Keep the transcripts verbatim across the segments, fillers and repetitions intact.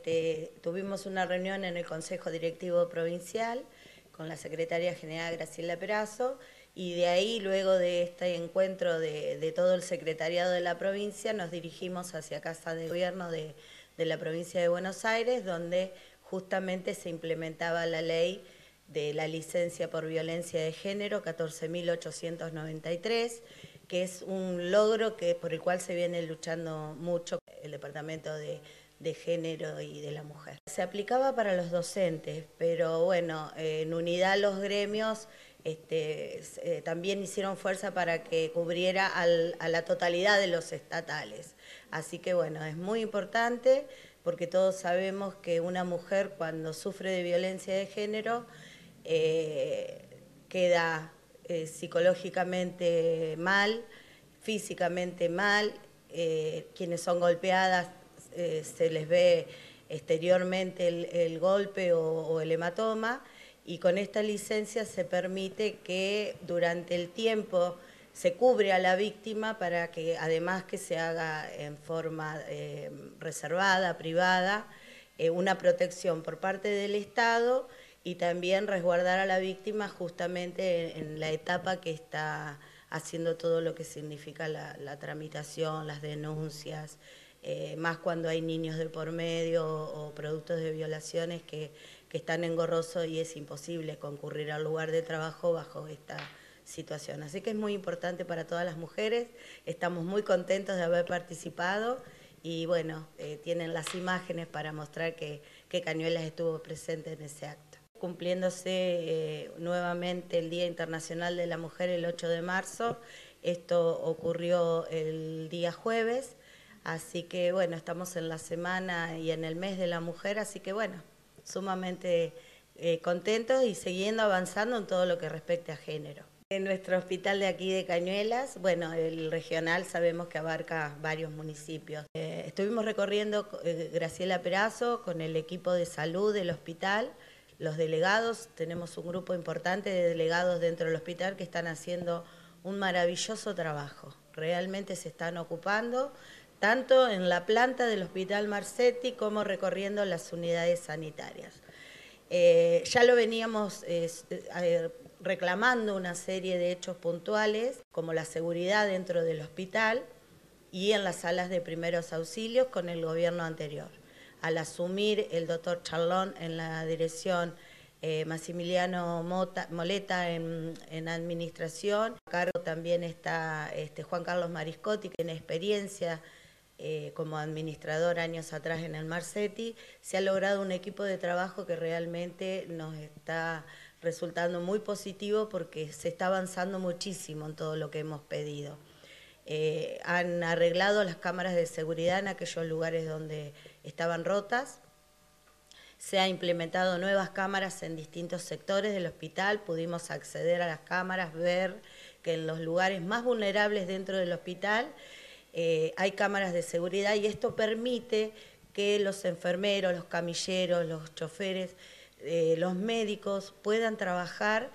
este, tuvimos una reunión en el Consejo Directivo Provincial con la Secretaria General Graciela Perazo, y de ahí, luego de este encuentro de, de todo el secretariado de la provincia, nos dirigimos hacia Casa de Gobierno de, de la provincia de Buenos Aires, donde justamente se implementaba la ley de la licencia por violencia de género catorce mil ochocientos noventa y tres, que es un logro que, por el cual se viene luchando mucho el Departamento de, de Género y de la Mujer. Se aplicaba para los docentes, pero bueno, en unidad los gremios este, eh, también hicieron fuerza para que cubriera al, a la totalidad de los estatales. Así que bueno, es muy importante porque todos sabemos que una mujer cuando sufre de violencia de género eh, queda eh, psicológicamente mal, físicamente mal, eh, quienes son golpeadas eh, se les ve exteriormente el, el golpe o, o el hematoma, y con esta licencia se permite que durante el tiempo se cubre a la víctima para que, además que se haga en forma eh, reservada, privada, eh, una protección por parte del Estado, y también resguardar a la víctima justamente en, en la etapa que está haciendo todo lo que significa la, la tramitación, las denuncias, eh, más cuando hay niños de por medio o, o productos de violaciones que, que están engorrosos y es imposible concurrir al lugar de trabajo bajo esta situación. Así que es muy importante para todas las mujeres, estamos muy contentos de haber participado y bueno, eh, tienen las imágenes para mostrar que, que Cañuelas estuvo presente en ese acto. Cumpliéndose eh, nuevamente el Día Internacional de la Mujer el ocho de marzo, esto ocurrió el día jueves, así que bueno, estamos en la semana y en el mes de la mujer, así que bueno, sumamente eh, contentos y siguiendo avanzando en todo lo que respecte a género. En nuestro hospital de aquí de Cañuelas, bueno, el regional sabemos que abarca varios municipios. Eh, estuvimos recorriendo eh, Graciela Perazo con el equipo de salud del hospital, los delegados, tenemos un grupo importante de delegados dentro del hospital que están haciendo un maravilloso trabajo. Realmente se están ocupando, tanto en la planta del Hospital Marcetti como recorriendo las unidades sanitarias. Eh, ya lo veníamos eh, eh, reclamando una serie de hechos puntuales, como la seguridad dentro del hospital y en las salas de primeros auxilios con el gobierno anterior. Al asumir el doctor Charlón en la dirección, eh, Maximiliano Mota, Moleta en, en administración, a cargo también está este, Juan Carlos Mariscotti, que tiene experiencia eh, como administrador años atrás en el Marcetti. Se ha logrado un equipo de trabajo que realmente nos está resultando muy positivo porque se está avanzando muchísimo en todo lo que hemos pedido. Eh, han arreglado las cámaras de seguridad en aquellos lugares donde estaban rotas. Se ha implementado nuevas cámaras en distintos sectores del hospital. Pudimos acceder a las cámaras, ver que en los lugares más vulnerables dentro del hospital eh, hay cámaras de seguridad, y esto permite que los enfermeros, los camilleros, los choferes, eh, los médicos puedan trabajar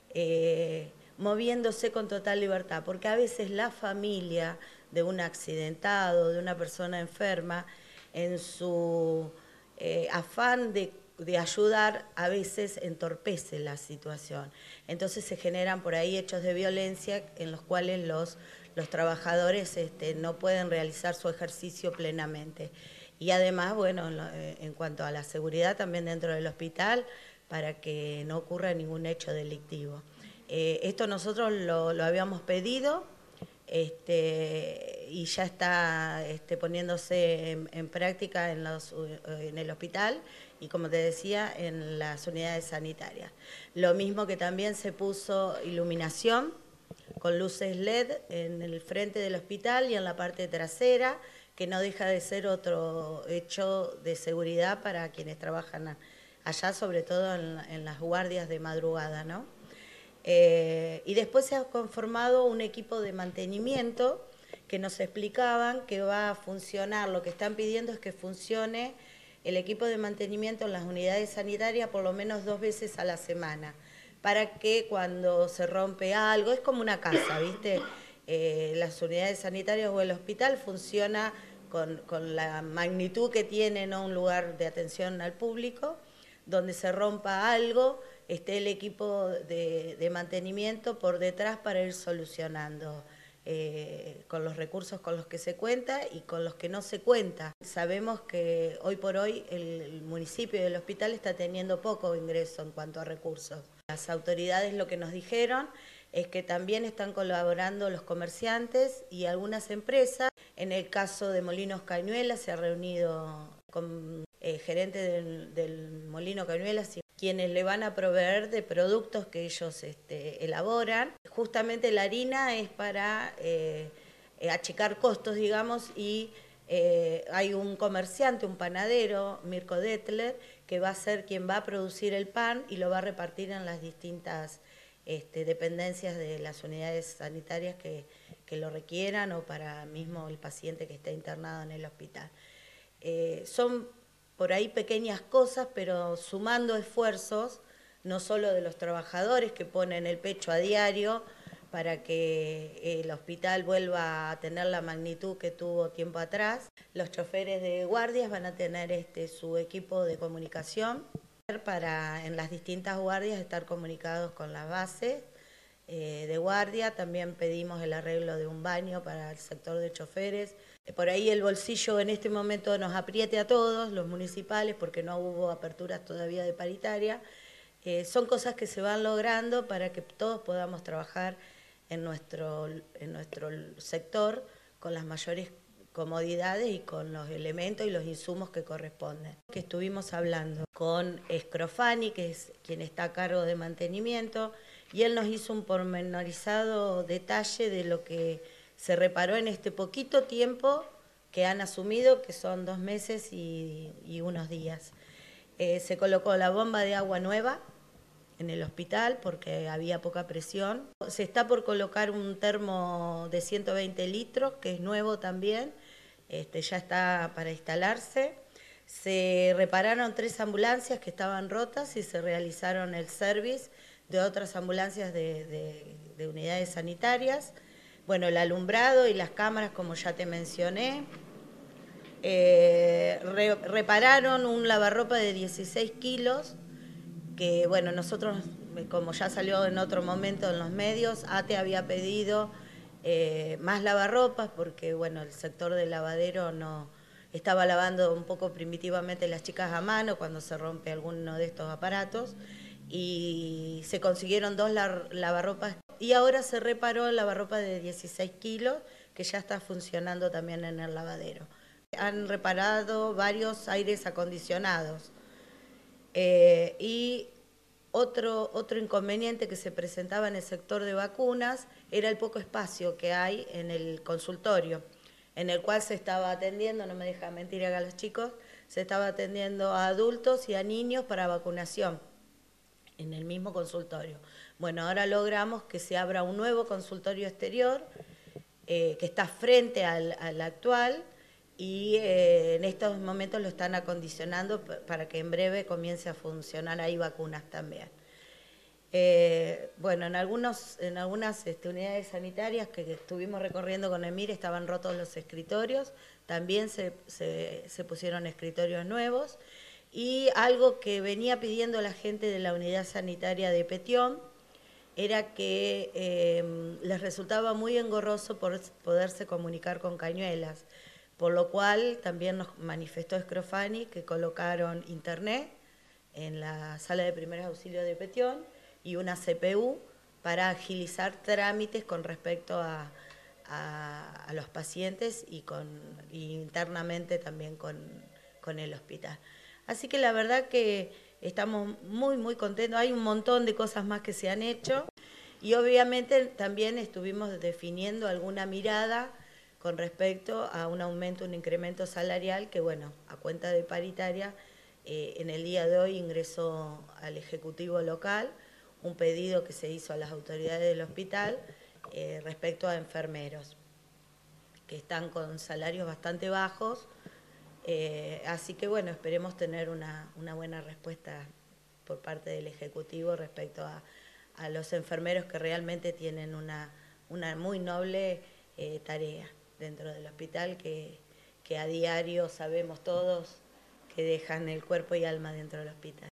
eh, moviéndose con total libertad, porque a veces la familia de un accidentado, de una persona enferma, en su eh, afán de, de ayudar, a veces entorpece la situación. Entonces se generan por ahí hechos de violencia en los cuales los, los trabajadores este, no pueden realizar su ejercicio plenamente. Y además, bueno, en, lo, en cuanto a la seguridad también dentro del hospital, para que no ocurra ningún hecho delictivo. Eh, esto nosotros lo, lo habíamos pedido este, y ya está este, poniéndose en, en práctica en, los, en el hospital y, como te decía, en las unidades sanitarias. Lo mismo que también se puso iluminación con luces L E D en el frente del hospital y en la parte trasera, que no deja de ser otro hecho de seguridad para quienes trabajan allá, sobre todo en, en las guardias de madrugada, ¿no? Eh, y después se ha conformado un equipo de mantenimiento que nos explicaban que va a funcionar, lo que están pidiendo es que funcione el equipo de mantenimiento en las unidades sanitarias por lo menos dos veces a la semana, para que cuando se rompe algo, es como una casa, ¿viste? Eh, las unidades sanitarias o el hospital funciona con, con la magnitud que tiene, ¿no?, un lugar de atención al público, donde se rompa algo, esté el equipo de, de mantenimiento por detrás para ir solucionando eh, con los recursos con los que se cuenta y con los que no se cuenta. Sabemos que hoy por hoy el, el municipio y el hospital está teniendo poco ingreso en cuanto a recursos. Las autoridades lo que nos dijeron es que también están colaborando los comerciantes y algunas empresas. En el caso de Molinos Cañuelas se ha reunido con el gerente del, del Molino Cañuelas y quienes le van a proveer de productos que ellos este, elaboran. Justamente la harina es para eh, achicar costos, digamos, y eh, hay un comerciante, un panadero, Mirko Detler, que va a ser quien va a producir el pan y lo va a repartir en las distintas este, dependencias de las unidades sanitarias que, que lo requieran o para mismo el paciente que está internado en el hospital. Eh, son por ahí pequeñas cosas, pero sumando esfuerzos, no solo de los trabajadores que ponen el pecho a diario para que el hospital vuelva a tener la magnitud que tuvo tiempo atrás. Los choferes de guardias van a tener este, su equipo de comunicación para en las distintas guardias estar comunicados con las bases eh, de guardia. También pedimos el arreglo de un baño para el sector de choferes. Por ahí el bolsillo en este momento nos apriete a todos, los municipales, porque no hubo aperturas todavía de paritaria. Eh, son cosas que se van logrando para que todos podamos trabajar en nuestro, en nuestro sector con las mayores comodidades y con los elementos y los insumos que corresponden. Que estuvimos hablando con Scrofani, que es quien está a cargo de mantenimiento, y él nos hizo un pormenorizado detalle de lo que se reparó en este poquito tiempo que han asumido, que son dos meses y, y unos días. Eh, se colocó la bomba de agua nueva en el hospital porque había poca presión. Se está por colocar un termo de ciento veinte litros, que es nuevo también, este, ya está para instalarse. Se repararon tres ambulancias que estaban rotas y se realizaron el service de otras ambulancias de, de, de unidades sanitarias. Bueno, el alumbrado y las cámaras, como ya te mencioné. Eh, re, repararon un lavarropa de dieciséis kilos, que bueno, nosotros, como ya salió en otro momento en los medios, A T E había pedido eh, más lavarropas porque bueno, el sector del lavadero no estaba lavando un poco primitivamente las chicas a mano cuando se rompe alguno de estos aparatos, y se consiguieron dos lavarropas y ahora se reparó el lavarropa de dieciséis kilos que ya está funcionando también en el lavadero. Han reparado varios aires acondicionados. Eh, y otro, otro inconveniente que se presentaba en el sector de vacunas era el poco espacio que hay en el consultorio, en el cual se estaba atendiendo, no me deja mentir acá los chicos, se estaba atendiendo a adultos y a niños para vacunación en el mismo consultorio. Bueno, ahora logramos que se abra un nuevo consultorio exterior eh, que está frente al, al actual, y eh, en estos momentos lo están acondicionando para que en breve comience a funcionar ahí vacunas también. Eh, bueno, en, algunos, en algunas este, unidades sanitarias que estuvimos recorriendo con Emir estaban rotos los escritorios, también se, se, se pusieron escritorios nuevos, y algo que venía pidiendo la gente de la unidad sanitaria de Petión era que eh, les resultaba muy engorroso por poderse comunicar con Cañuelas, por lo cual también nos manifestó Scrofani que colocaron internet en la sala de primeros auxilios de Petión y una C P U para agilizar trámites con respecto a, a, a los pacientes y, con, y internamente también con, con el hospital. Así que la verdad que estamos muy, muy contentos. Hay un montón de cosas más que se han hecho y obviamente también estuvimos definiendo alguna mirada con respecto a un aumento, un incremento salarial que, bueno, a cuenta de paritaria, eh, en el día de hoy ingresó al Ejecutivo local un pedido que se hizo a las autoridades del hospital eh, respecto a enfermeros, que están con salarios bastante bajos. Eh, así que bueno, esperemos tener una, una buena respuesta por parte del Ejecutivo respecto a, a los enfermeros que realmente tienen una, una muy noble eh, tarea dentro del hospital que, que que a diario sabemos todos que dejan el cuerpo y alma dentro del hospital.